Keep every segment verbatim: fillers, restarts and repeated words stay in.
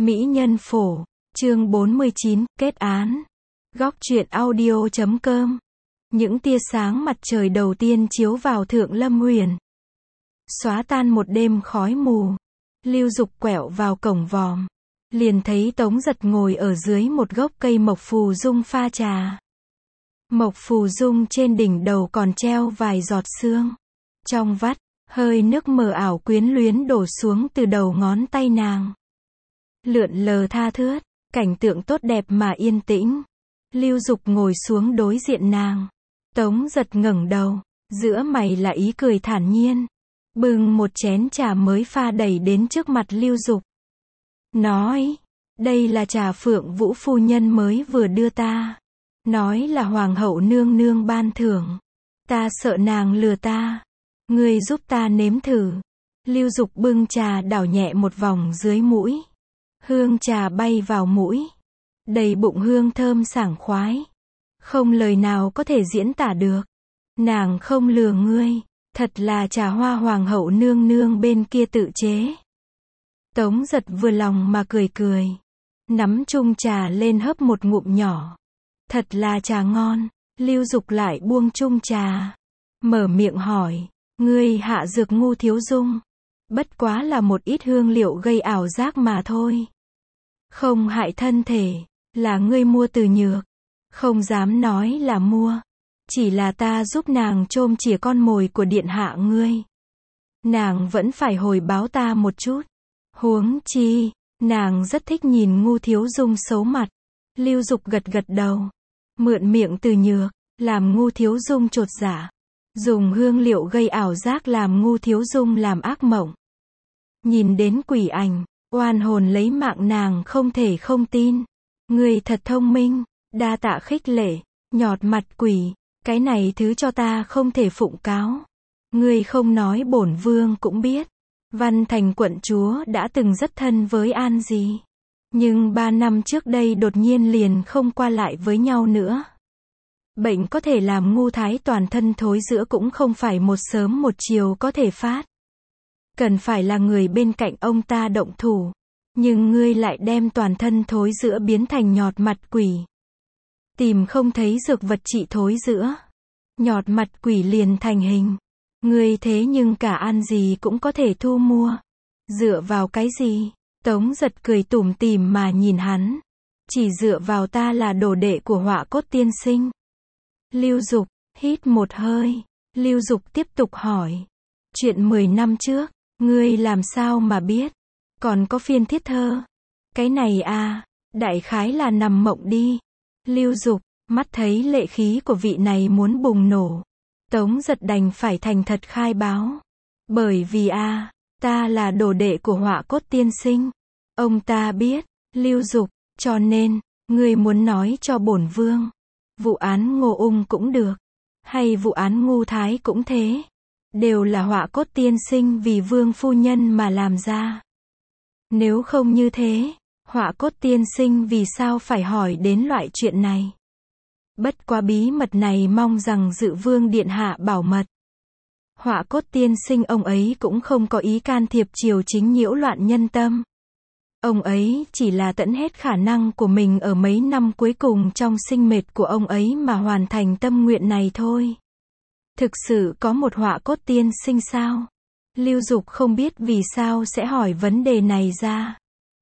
Mỹ nhân phổ, chương bốn mươi chín, kết án. Góc truyện audio chấm com. Những tia sáng mặt trời đầu tiên chiếu vào Thượng Lâm Huyền, xóa tan một đêm khói mù. Lưu Dục quẹo vào cổng vòm, liền thấy Tống Giật ngồi ở dưới một gốc cây mộc phù dung pha trà. Mộc phù dung trên đỉnh đầu còn treo vài giọt sương. Trong vắt, hơi nước mờ ảo quyến luyến đổ xuống từ đầu ngón tay nàng, lượn lờ tha thướt, cảnh tượng tốt đẹp mà yên tĩnh. Lưu Dục ngồi xuống đối diện nàng. Tống Giật ngẩng đầu, giữa mày là ý cười thản nhiên, bưng một chén trà mới pha đẩy đến trước mặt Lưu Dục. Nói, đây là trà Phượng Vũ phu nhân mới vừa đưa ta. Nói là hoàng hậu nương nương ban thưởng. Ta sợ nàng lừa ta. Ngươi giúp ta nếm thử. Lưu Dục bưng trà đảo nhẹ một vòng dưới mũi. Hương trà bay vào mũi, đầy bụng hương thơm sảng khoái, không lời nào có thể diễn tả được. Nàng không lừa ngươi, thật là trà hoa hoàng hậu nương nương bên kia tự chế. Tống Giật vừa lòng mà cười cười, nắm chung trà lên hớp một ngụm nhỏ. Thật là trà ngon. Lưu Dục lại buông chung trà, mở miệng hỏi, ngươi hạ dược Ngu Thiếu Dung, bất quá là một ít hương liệu gây ảo giác mà thôi, không hại thân thể. Là ngươi mua từ Nhược. Không dám nói là mua, chỉ là ta giúp nàng trôm chìa con mồi của điện hạ ngươi. Nàng vẫn phải hồi báo ta một chút. Huống chi, nàng rất thích nhìn Ngu Thiếu Dung xấu mặt. Lưu Dục gật gật đầu, mượn miệng từ Nhược, làm Ngu Thiếu Dung chột dạ, dùng hương liệu gây ảo giác làm Ngu Thiếu Dung làm ác mộng, nhìn đến quỷ ảnh, oan hồn lấy mạng nàng không thể không tin. Ngươi thật thông minh, đa tạ khích lệ. Nhọt mặt quỷ, cái này thứ cho ta không thể phụng cáo. Ngươi không nói bổn vương cũng biết, Văn Thành quận chúa đã từng rất thân với An Di, nhưng ba năm trước đây đột nhiên liền không qua lại với nhau nữa. Bệnh có thể làm Ngu Thái toàn thân thối rữa cũng không phải một sớm một chiều có thể phát. Cần phải là người bên cạnh ông ta động thủ. Nhưng ngươi lại đem toàn thân thối rữa biến thành nhọt mặt quỷ. Tìm không thấy dược vật trị thối rữa, nhọt mặt quỷ liền thành hình. Ngươi thế nhưng cả An gì cũng có thể thu mua. Dựa vào cái gì? Tống Giật cười tủm tỉm mà nhìn hắn. Chỉ dựa vào ta là đồ đệ của Họa Cốt tiên sinh. Lưu Dục hít một hơi. Lưu Dục tiếp tục hỏi, chuyện mười năm trước, ngươi làm sao mà biết? Còn có phiên thiết thơ. Cái này à, đại khái là nằm mộng đi. Lưu Dục, mắt thấy lệ khí của vị này muốn bùng nổ. Tống Giật đành phải thành thật khai báo. Bởi vì à, ta là đồ đệ của Họa Cốt tiên sinh. Ông ta biết. Lưu Dục, cho nên, ngươi muốn nói cho bổn vương. Vụ án Ngô Ung cũng được. Hay vụ án Ngu Thái cũng thế. Đều là Họa Cốt tiên sinh vì vương phu nhân mà làm ra. Nếu không như thế, Họa Cốt tiên sinh vì sao phải hỏi đến loại chuyện này? Bất quá bí mật này mong rằng Dự Vương điện hạ bảo mật. Họa Cốt tiên sinh ông ấy cũng không có ý can thiệp triều chính nhiễu loạn nhân tâm. Ông ấy chỉ là tận hết khả năng của mình ở mấy năm cuối cùng trong sinh mệt của ông ấy mà hoàn thành tâm nguyện này thôi. Thực sự có một Họa Cốt tiên sinh sao? Lưu Dục không biết vì sao sẽ hỏi vấn đề này ra.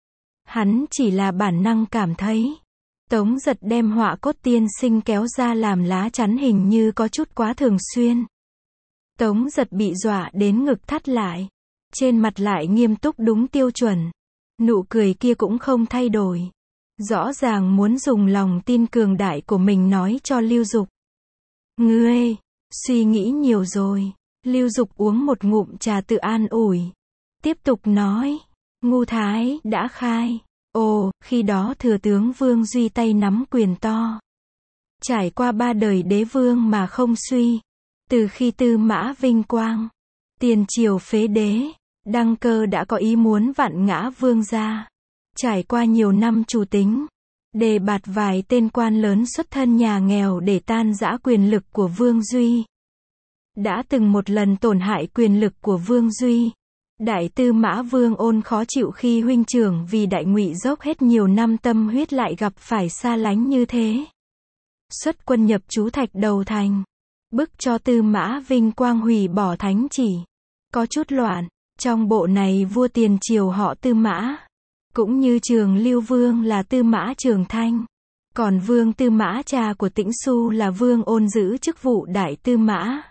Hắn chỉ là bản năng cảm thấy. Tống Giật đem Họa Cốt tiên sinh kéo ra làm lá chắn hình như có chút quá thường xuyên. Tống Giật bị dọa đến ngực thắt lại. Trên mặt lại nghiêm túc đúng tiêu chuẩn. Nụ cười kia cũng không thay đổi. Rõ ràng muốn dùng lòng tin cường đại của mình nói cho Lưu Dục. Ngươi, suy nghĩ nhiều rồi. Lưu Dục uống một ngụm trà tự an ủi. Tiếp tục nói, Ngu Thái đã khai. Ồ, khi đó thừa tướng Vương Duy tay nắm quyền to. Trải qua ba đời đế vương mà không suy. Từ khi Tư Mã vinh quang, tiền triều phế đế, đăng cơ đã có ý muốn vặn ngã vương gia. Trải qua nhiều năm chủ tính, đề bạt vài tên quan lớn xuất thân nhà nghèo để tan rã quyền lực của Vương Duy. Đã từng một lần tổn hại quyền lực của Vương Duy. Đại Tư Mã Vương Ôn khó chịu khi huynh trưởng vì Đại Ngụy dốc hết nhiều năm tâm huyết lại gặp phải xa lánh như thế. Xuất quân nhập trú Thạch Đầu thành, bức cho Tư Mã Vinh Quang hủy bỏ thánh chỉ. Có chút loạn, trong bộ này vua tiền triều họ Tư Mã, cũng như Trường Lưu Vương là Tư Mã Trường Thanh, còn Vương Tư Mã cha của Tĩnh Xu là Vương Ôn giữ chức vụ Đại Tư Mã.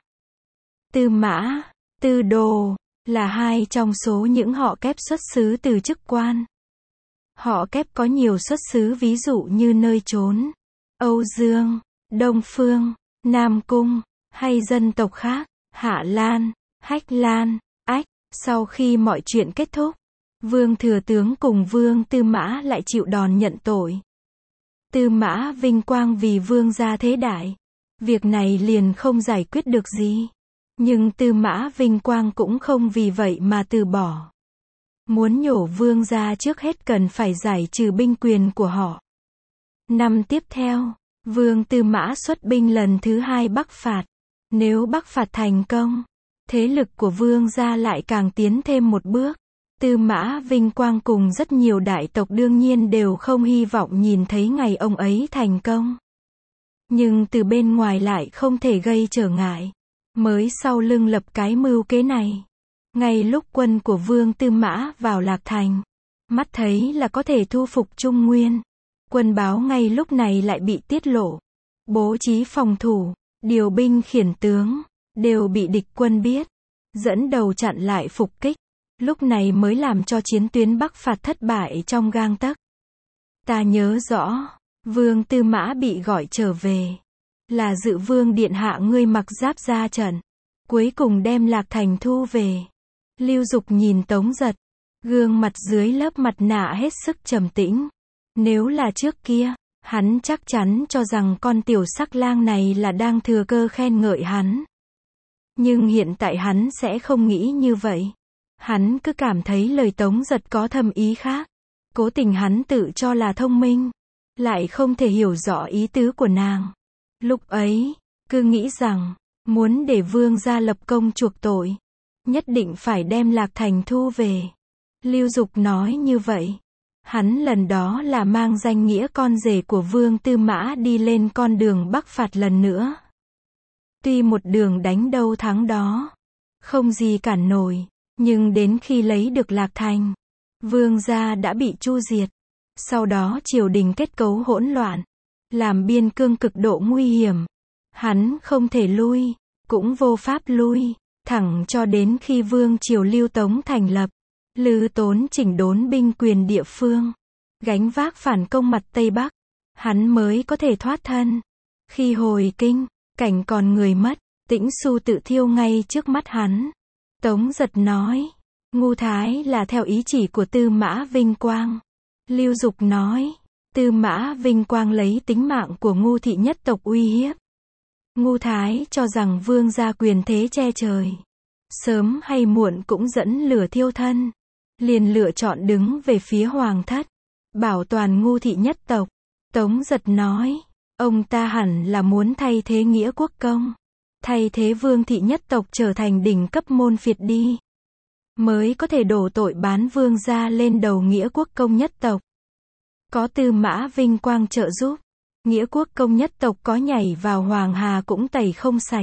Tư Mã, Tư Đồ là hai trong số những họ kép xuất xứ từ chức quan. Họ kép có nhiều xuất xứ ví dụ như nơi trốn Âu Dương, Đông Phương, Nam Cung, hay dân tộc khác, Hạ Lan, Hách Lan, Ách. Sau khi mọi chuyện kết thúc, Vương Thừa Tướng cùng Vương Tư Mã lại chịu đòn nhận tội. Tư Mã Vinh Quang vì Vương gia thế đại, việc này liền không giải quyết được gì. Nhưng Tư Mã Vinh Quang cũng không vì vậy mà từ bỏ. Muốn nhổ Vương gia trước hết cần phải giải trừ binh quyền của họ. Năm tiếp theo, Vương Tư Mã xuất binh lần thứ hai bắc phạt. Nếu bắc phạt thành công, thế lực của Vương gia lại càng tiến thêm một bước. Tư Mã Vinh Quang cùng rất nhiều đại tộc đương nhiên đều không hy vọng nhìn thấy ngày ông ấy thành công. Nhưng từ bên ngoài lại không thể gây trở ngại. Mới sau lưng lập cái mưu kế này. Ngay lúc quân của Vương Tư Mã vào Lạc Thành, mắt thấy là có thể thu phục Trung Nguyên. Quân báo ngay lúc này lại bị tiết lộ. Bố trí phòng thủ, điều binh khiển tướng, đều bị địch quân biết. Dẫn đầu chặn lại phục kích. Lúc này mới làm cho chiến tuyến bắc phạt thất bại trong gang tấc. Ta nhớ rõ, Vương Tư Mã bị gọi trở về. Là Dự Vương điện hạ ngươi mặc giáp ra trận. Cuối cùng đem Lạc Thành thu về. Lưu Dục nhìn Tống Giật. Gương mặt dưới lớp mặt nạ hết sức trầm tĩnh. Nếu là trước kia, hắn chắc chắn cho rằng con tiểu sắc lang này là đang thừa cơ khen ngợi hắn. Nhưng hiện tại hắn sẽ không nghĩ như vậy. Hắn cứ cảm thấy lời Tống Giật có thâm ý khác. Cố tình hắn tự cho là thông minh, lại không thể hiểu rõ ý tứ của nàng. Lúc ấy, cứ nghĩ rằng, muốn để Vương gia lập công chuộc tội, nhất định phải đem Lạc Thành thu về. Lưu Dục nói như vậy. Hắn lần đó là mang danh nghĩa con rể của Vương Tư Mã đi lên con đường bắc phạt lần nữa. Tuy một đường đánh đâu thắng đó, không gì cản nổi, nhưng đến khi lấy được Lạc Thành, Vương gia đã bị chu diệt. Sau đó triều đình kết cấu hỗn loạn, làm biên cương cực độ nguy hiểm. Hắn không thể lui, cũng vô pháp lui, thẳng cho đến khi Vương triều Lưu Tống thành lập. Lư Tốn chỉnh đốn binh quyền địa phương, gánh vác phản công mặt Tây Bắc, hắn mới có thể thoát thân. Khi hồi kinh, cảnh còn người mất, Tĩnh Xu tự thiêu ngay trước mắt hắn. Tống Giật nói, ngu thái là theo ý chỉ của Tư Mã Vinh Quang. Lưu Dục nói, Tư Mã Vinh Quang lấy tính mạng của ngu thị nhất tộc uy hiếp. Ngu thái cho rằng vương gia quyền thế che trời, sớm hay muộn cũng dẫn lửa thiêu thân. Liền lựa chọn đứng về phía hoàng thất, bảo toàn ngu thị nhất tộc. Tống Giật nói, ông ta hẳn là muốn thay thế nghĩa quốc công, thay thế vương thị nhất tộc trở thành đỉnh cấp môn phiệt đi, mới có thể đổ tội bán vương gia lên đầu nghĩa quốc công nhất tộc. Có Tư Mã Vinh Quang trợ giúp, nghĩa quốc công nhất tộc có nhảy vào Hoàng Hà cũng tẩy không sạch.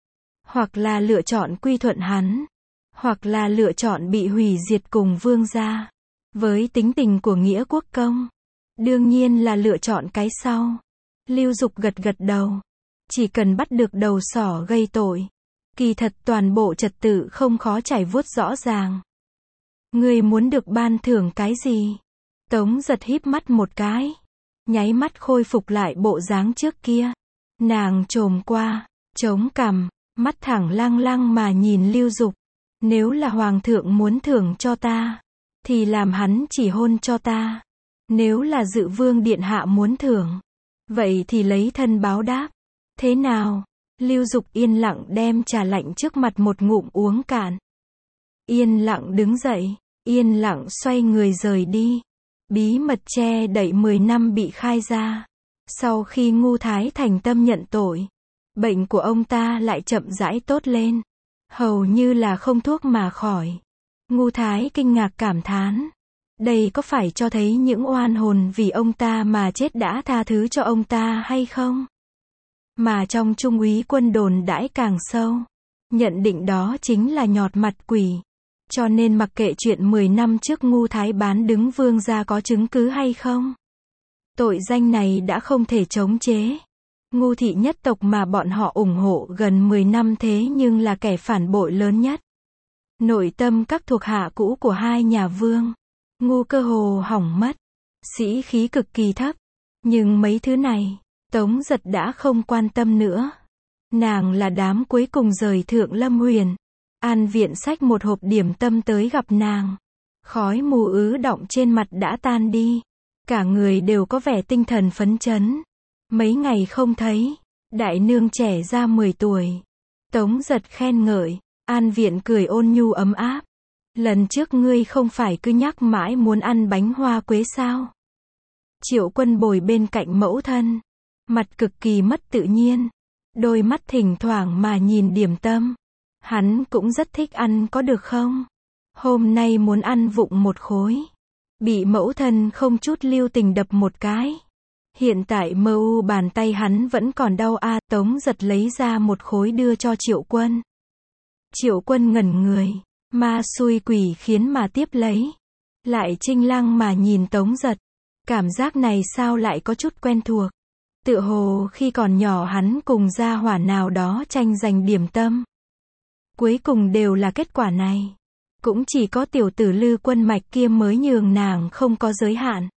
Hoặc là lựa chọn quy thuận hắn, hoặc là lựa chọn bị hủy diệt cùng vương gia. Với tính tình của nghĩa quốc công, đương nhiên là lựa chọn cái sau. Lưu Dục gật gật đầu. Chỉ cần bắt được đầu sỏ gây tội, kỳ thật toàn bộ trật tự không khó trải vuốt rõ ràng. Ngươi muốn được ban thưởng cái gì? Tống Giật híp mắt một cái, nháy mắt khôi phục lại bộ dáng trước kia. Nàng chồm qua, chống cằm, mắt thẳng lăng lăng mà nhìn Lưu Dục. Nếu là hoàng thượng muốn thưởng cho ta, thì làm hắn chỉ hôn cho ta. Nếu là Dự Vương điện hạ muốn thưởng, vậy thì lấy thân báo đáp. Thế nào? Lưu Dục yên lặng đem trà lạnh trước mặt một ngụm uống cạn. Yên lặng đứng dậy, yên lặng xoay người rời đi. Bí mật che đậy mười năm bị khai ra. Sau khi ngu thái thành tâm nhận tội, bệnh của ông ta lại chậm rãi tốt lên. Hầu như là không thuốc mà khỏi. Ngu Thái kinh ngạc cảm thán. Đây có phải cho thấy những oan hồn vì ông ta mà chết đã tha thứ cho ông ta hay không? Mà trong Trung úy Quân đồn đãi càng sâu. Nhận định đó chính là nhọt mặt quỷ. Cho nên mặc kệ chuyện mười năm trước Ngu Thái bán đứng Vương gia có chứng cứ hay không, tội danh này đã không thể chống chế. Ngu thị nhất tộc mà bọn họ ủng hộ gần mười năm thế nhưng là kẻ phản bội lớn nhất. Nội tâm các thuộc hạ cũ của hai nhà Vương, Ngu cơ hồ hỏng mất. Sĩ khí cực kỳ thấp. Nhưng mấy thứ này, Tống Giật đã không quan tâm nữa. Nàng là đám cuối cùng rời Thượng Lâm Huyền. An Viện xách một hộp điểm tâm tới gặp nàng. Khói mù ứ đọng trên mặt đã tan đi. Cả người đều có vẻ tinh thần phấn chấn. Mấy ngày không thấy, đại nương trẻ ra mười tuổi. Tống Giật khen ngợi. An Viện cười ôn nhu ấm áp. Lần trước ngươi không phải cứ nhắc mãi muốn ăn bánh hoa quế sao? Triệu Quân bồi bên cạnh mẫu thân. Mặt cực kỳ mất tự nhiên. Đôi mắt thỉnh thoảng mà nhìn điểm tâm. Hắn cũng rất thích ăn có được không? Hôm nay muốn ăn vụng một khối. Bị mẫu thân không chút lưu tình đập một cái. Hiện tại mơ u bàn tay hắn vẫn còn đau a. Tống Giật lấy ra một khối đưa cho Triệu Quân. Triệu Quân ngẩn người. Ma xui quỷ khiến mà tiếp lấy. Lại trinh lăng mà nhìn Tống Giật. Cảm giác này sao lại có chút quen thuộc. Tựa hồ khi còn nhỏ hắn cùng gia hỏa nào đó tranh giành điểm tâm. Cuối cùng đều là kết quả này. Cũng chỉ có tiểu tử Lư Quân Mạch kia mới nhường nàng không có giới hạn.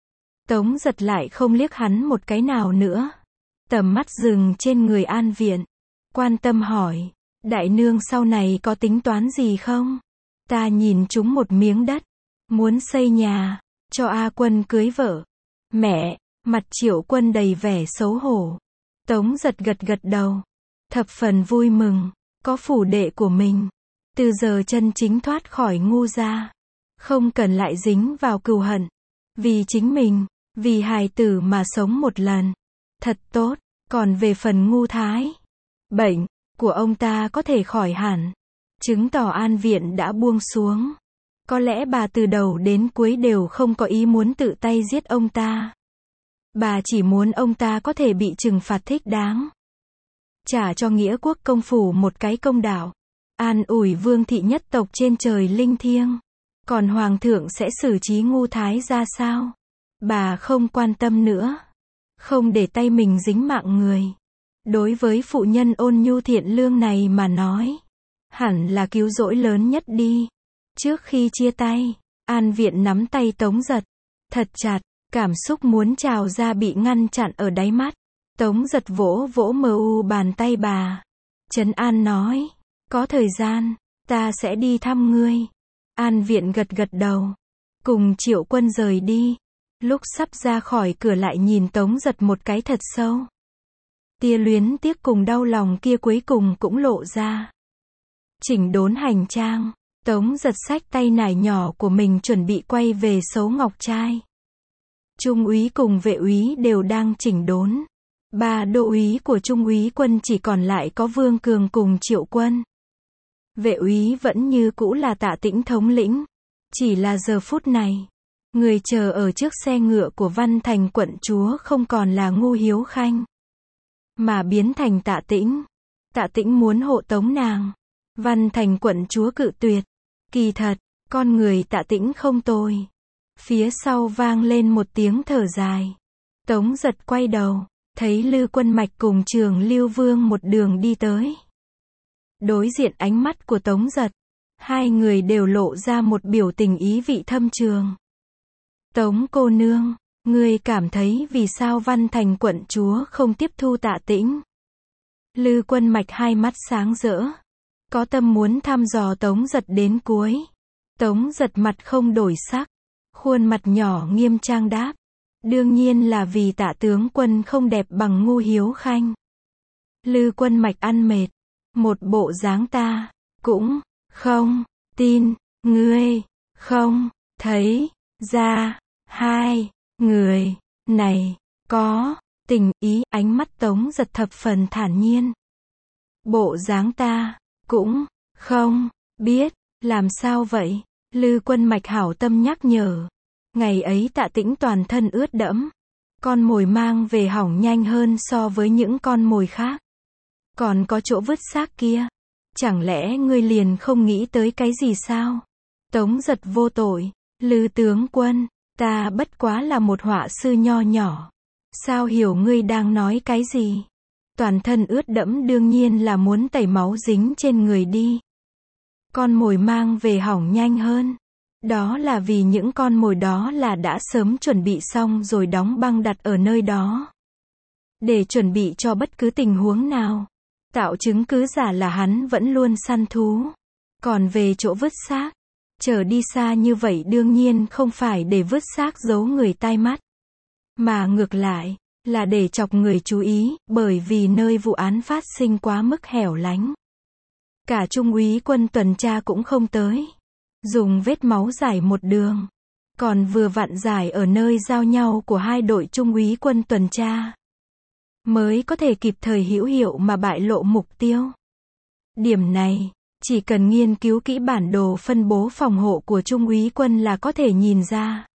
Tống Giật lại không liếc hắn một cái nào nữa. Tầm mắt dừng trên người An Viện. Quan tâm hỏi. Đại nương sau này có tính toán gì không? Ta nhìn chúng một miếng đất. Muốn xây nhà. Cho A Quân cưới vợ. Mẹ. Mặt Triệu Quân đầy vẻ xấu hổ. Tống Giật gật gật đầu. Thập phần vui mừng. Có phủ đệ của mình. Từ giờ chân chính thoát khỏi Ngu gia. Không cần lại dính vào cừu hận. Vì chính mình, vì hài tử mà sống một lần. Thật tốt. Còn về phần Ngu Thái, bệnh của ông ta có thể khỏi hẳn. Chứng tỏ An Viện đã buông xuống. Có lẽ bà từ đầu đến cuối đều không có ý muốn tự tay giết ông ta. Bà chỉ muốn ông ta có thể bị trừng phạt thích đáng. Trả cho Nghĩa Quốc công phủ một cái công đạo. An ủi Vương thị nhất tộc trên trời linh thiêng. Còn Hoàng thượng sẽ xử trí Ngu Thái ra sao? Bà không quan tâm nữa. Không để tay mình dính mạng người. Đối với phụ nhân ôn nhu thiện lương này mà nói. Hẳn là cứu rỗi lớn nhất đi. Trước khi chia tay, An Viện nắm tay Tống Giật. Thật chặt, cảm xúc muốn trào ra bị ngăn chặn ở đáy mắt. Tống Giật vỗ vỗ mờ u bàn tay bà. Trấn an nói. Có thời gian, ta sẽ đi thăm ngươi. An Viện gật gật đầu. Cùng Triệu Quân rời đi. Lúc sắp ra khỏi cửa lại nhìn Tống Giật một cái thật sâu. Tia luyến tiếc cùng đau lòng kia cuối cùng cũng lộ ra. Chỉnh đốn hành trang. Tống Giật xách tay nải nhỏ của mình chuẩn bị quay về Sấu Ngọc Trai. Trung úy cùng vệ úy đều đang chỉnh đốn. Ba đô úy của Trung úy Quân chỉ còn lại có Vương Cường cùng Triệu Quân. Vệ úy vẫn như cũ là Tạ Tĩnh thống lĩnh. Chỉ là giờ phút này, người chờ ở trước xe ngựa của Văn Thành quận chúa không còn là Ngu Hiếu Khanh, mà biến thành Tạ Tĩnh. Tạ Tĩnh muốn hộ tống nàng. Văn Thành quận chúa cự tuyệt. Kỳ thật, con người Tạ Tĩnh không tồi. Phía sau vang lên một tiếng thở dài. Tống Giật quay đầu, thấy Lư Quân Mạch cùng Trường Lưu Vương một đường đi tới. Đối diện ánh mắt của Tống Giật, hai người đều lộ ra một biểu tình ý vị thâm trường. Tống cô nương, ngươi cảm thấy vì sao Văn Thành quận chúa không tiếp thu Tạ Tĩnh? Lư Quân Mạch hai mắt sáng rỡ, có tâm muốn thăm dò Tống Giật đến cuối. Tống Giật mặt không đổi sắc, khuôn mặt nhỏ nghiêm trang đáp. Đương nhiên là vì Tạ tướng quân không đẹp bằng Ngu Hiếu Khanh. Lư Quân Mạch ăn mệt. Một bộ dáng ta cũng không tin, ngươi không thấy ra hai người này có tình ý. Ánh mắt Tống Giật thập phần thản nhiên. Bộ dáng ta cũng không biết. Làm sao vậy? Lư Quân Mạch hảo tâm nhắc nhở. Ngày ấy Tạ Tĩnh toàn thân ướt đẫm. Con mồi mang về hỏng nhanh hơn so với những con mồi khác. Còn có chỗ vứt xác kia. Chẳng lẽ ngươi liền không nghĩ tới cái gì sao? Tống Giật vô tội. Lư tướng quân, ta bất quá là một họa sư nho nhỏ. Sao hiểu ngươi đang nói cái gì? Toàn thân ướt đẫm đương nhiên là muốn tẩy máu dính trên người đi. Con mồi mang về hỏng nhanh hơn. Đó là vì những con mồi đó là đã sớm chuẩn bị xong rồi đóng băng đặt ở nơi đó. Để chuẩn bị cho bất cứ tình huống nào. Tạo chứng cứ giả là hắn vẫn luôn săn thú. Còn về chỗ vứt xác, chở đi xa như vậy đương nhiên không phải để vứt xác giấu người tai mắt. Mà ngược lại, là để chọc người chú ý, bởi vì nơi vụ án phát sinh quá mức hẻo lánh. Cả trung úy quân tuần tra cũng không tới. Dùng vết máu giải một đường. Còn vừa vặn giải ở nơi giao nhau của hai đội trung úy quân tuần tra. Mới có thể kịp thời hữu hiệu mà bại lộ mục tiêu. Điểm này, chỉ cần nghiên cứu kỹ bản đồ phân bố phòng hộ của trung úy quân là có thể nhìn ra.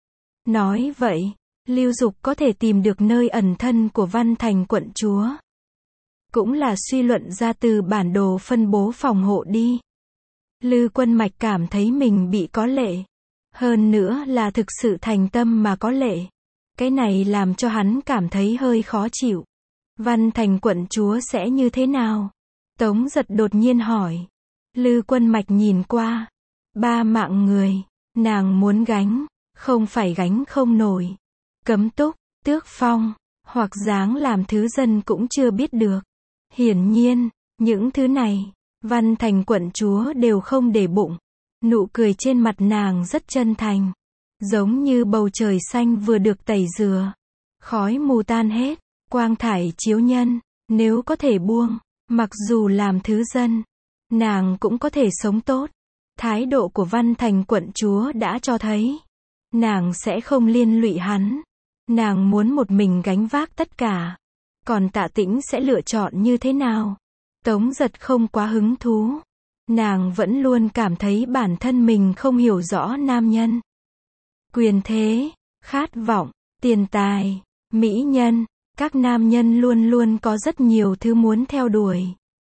Nói vậy, Lưu Dục có thể tìm được nơi ẩn thân của Văn Thành quận chúa. Cũng là suy luận ra từ bản đồ phân bố phòng hộ đi. Lư Quân Mạch cảm thấy mình bị có lệ. Hơn nữa là thực sự thành tâm mà có lệ. Cái này làm cho hắn cảm thấy hơi khó chịu. Văn Thành quận chúa sẽ như thế nào? Tống Giật đột nhiên hỏi. Lư Quân Mạch nhìn qua. Ba mạng người. Nàng muốn gánh. Không phải gánh không nổi. Cấm túc, tước phong. Hoặc dáng làm thứ dân cũng chưa biết được. Hiển nhiên, những thứ này, Văn Thành quận chúa đều không để bụng. Nụ cười trên mặt nàng rất chân thành. Giống như bầu trời xanh vừa được tẩy rửa. Khói mù tan hết, quang thải chiếu nhân. Nếu có thể buông, mặc dù làm thứ dân, nàng cũng có thể sống tốt. Thái độ của Văn Thành quận chúa đã cho thấy. Nàng sẽ không liên lụy hắn. Nàng muốn một mình gánh vác tất cả. Còn Tạ Tĩnh sẽ lựa chọn như thế nào? Tống Giật không quá hứng thú. Nàng vẫn luôn cảm thấy bản thân mình không hiểu rõ nam nhân. Quyền thế, khát vọng, tiền tài, mỹ nhân, các nam nhân luôn luôn có rất nhiều thứ muốn theo đuổi.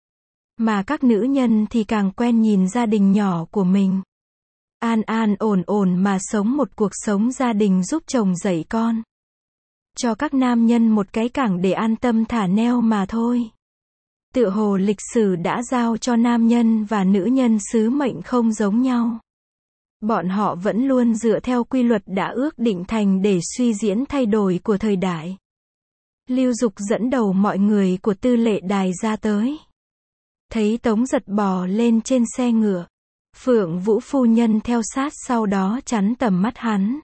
Mà các nữ nhân thì càng quen nhìn gia đình nhỏ của mình. An an ổn ổn mà sống một cuộc sống gia đình giúp chồng dạy con. Cho các nam nhân một cái cảng để an tâm thả neo mà thôi. Tựa hồ lịch sử đã giao cho nam nhân và nữ nhân sứ mệnh không giống nhau. Bọn họ vẫn luôn dựa theo quy luật đã ước định thành để suy diễn thay đổi của thời đại. Lưu Dục dẫn đầu mọi người của tư lệ đài ra tới. Thấy Tống Giật bò lên trên xe ngựa. Phượng Vũ phu nhân theo sát sau đó chắn tầm mắt hắn.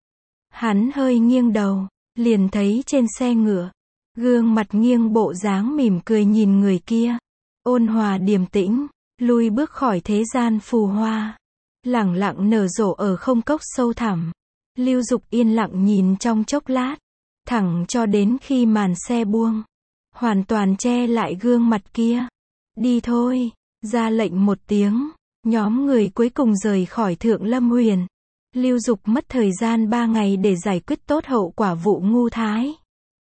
Hắn hơi nghiêng đầu, liền thấy trên xe ngựa. Gương mặt nghiêng bộ dáng mỉm cười nhìn người kia. Ôn hòa điềm tĩnh, lui bước khỏi thế gian phù hoa. Lẳng lặng nở rộ ở không cốc sâu thẳm. Lưu Dục yên lặng nhìn trong chốc lát. Thẳng cho đến khi màn xe buông. Hoàn toàn che lại gương mặt kia. Đi thôi, ra lệnh một tiếng. Nhóm người cuối cùng rời khỏi Thượng Lâm Huyền. Lưu Dục mất thời gian ba ngày để giải quyết tốt hậu quả vụ ngu thái.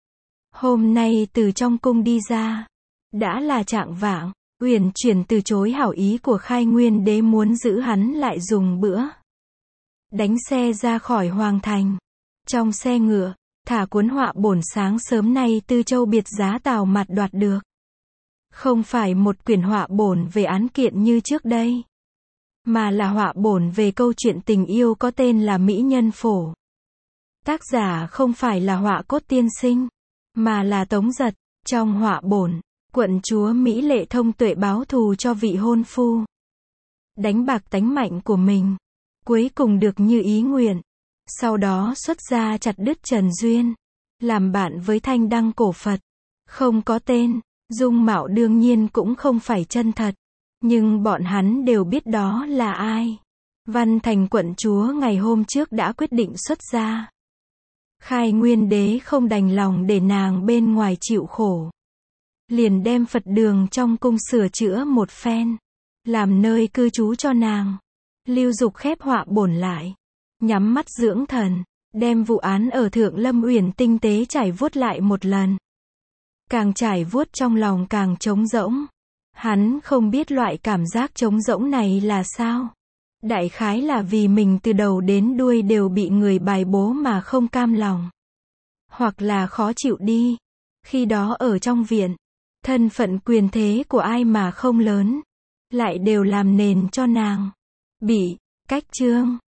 Hôm nay từ trong cung đi ra. Đã là trạng vạng. Uyển Chuyển từ chối hảo ý của Khai Nguyên Đế muốn giữ hắn lại dùng bữa. Đánh xe ra khỏi Hoàng Thành. Trong xe ngựa, thả cuốn họa bổn sáng sớm nay Tư Châu biệt giá Tào Mạt đoạt được. Không phải một quyển họa bổn về án kiện như trước đây. Mà là họa bổn về câu chuyện tình yêu có tên là Mỹ Nhân Phổ. Tác giả không phải là Họa Cốt Tiên Sinh, mà là Tống Giật. Trong họa bổn, quận chúa Mỹ Lệ thông tuệ báo thù cho vị hôn phu. Đánh bạc tánh mạnh của mình. Cuối cùng được như ý nguyện. Sau đó xuất gia chặt đứt Trần Duyên. Làm bạn với Thanh Đăng cổ Phật. Không có tên, dung mạo đương nhiên cũng không phải chân thật. Nhưng bọn hắn đều biết đó là ai. Văn Thành quận chúa ngày hôm trước đã quyết định xuất gia. Khai Nguyên Đế không đành lòng để nàng bên ngoài chịu khổ. Liền đem Phật đường trong cung sửa chữa một phen. Làm nơi cư trú cho nàng. Lưu Dục khép họa bổn lại, nhắm mắt dưỡng thần, đem vụ án ở Thượng Lâm Uyển tinh tế trải vuốt lại một lần. Càng trải vuốt trong lòng càng trống rỗng. Hắn không biết loại cảm giác trống rỗng này là sao. Đại khái là vì mình từ đầu đến đuôi đều bị người bài bố mà không cam lòng. Hoặc là khó chịu đi. Khi đó ở trong viện, thân phận quyền thế của ai mà không lớn, lại đều làm nền cho nàng bị cách chương.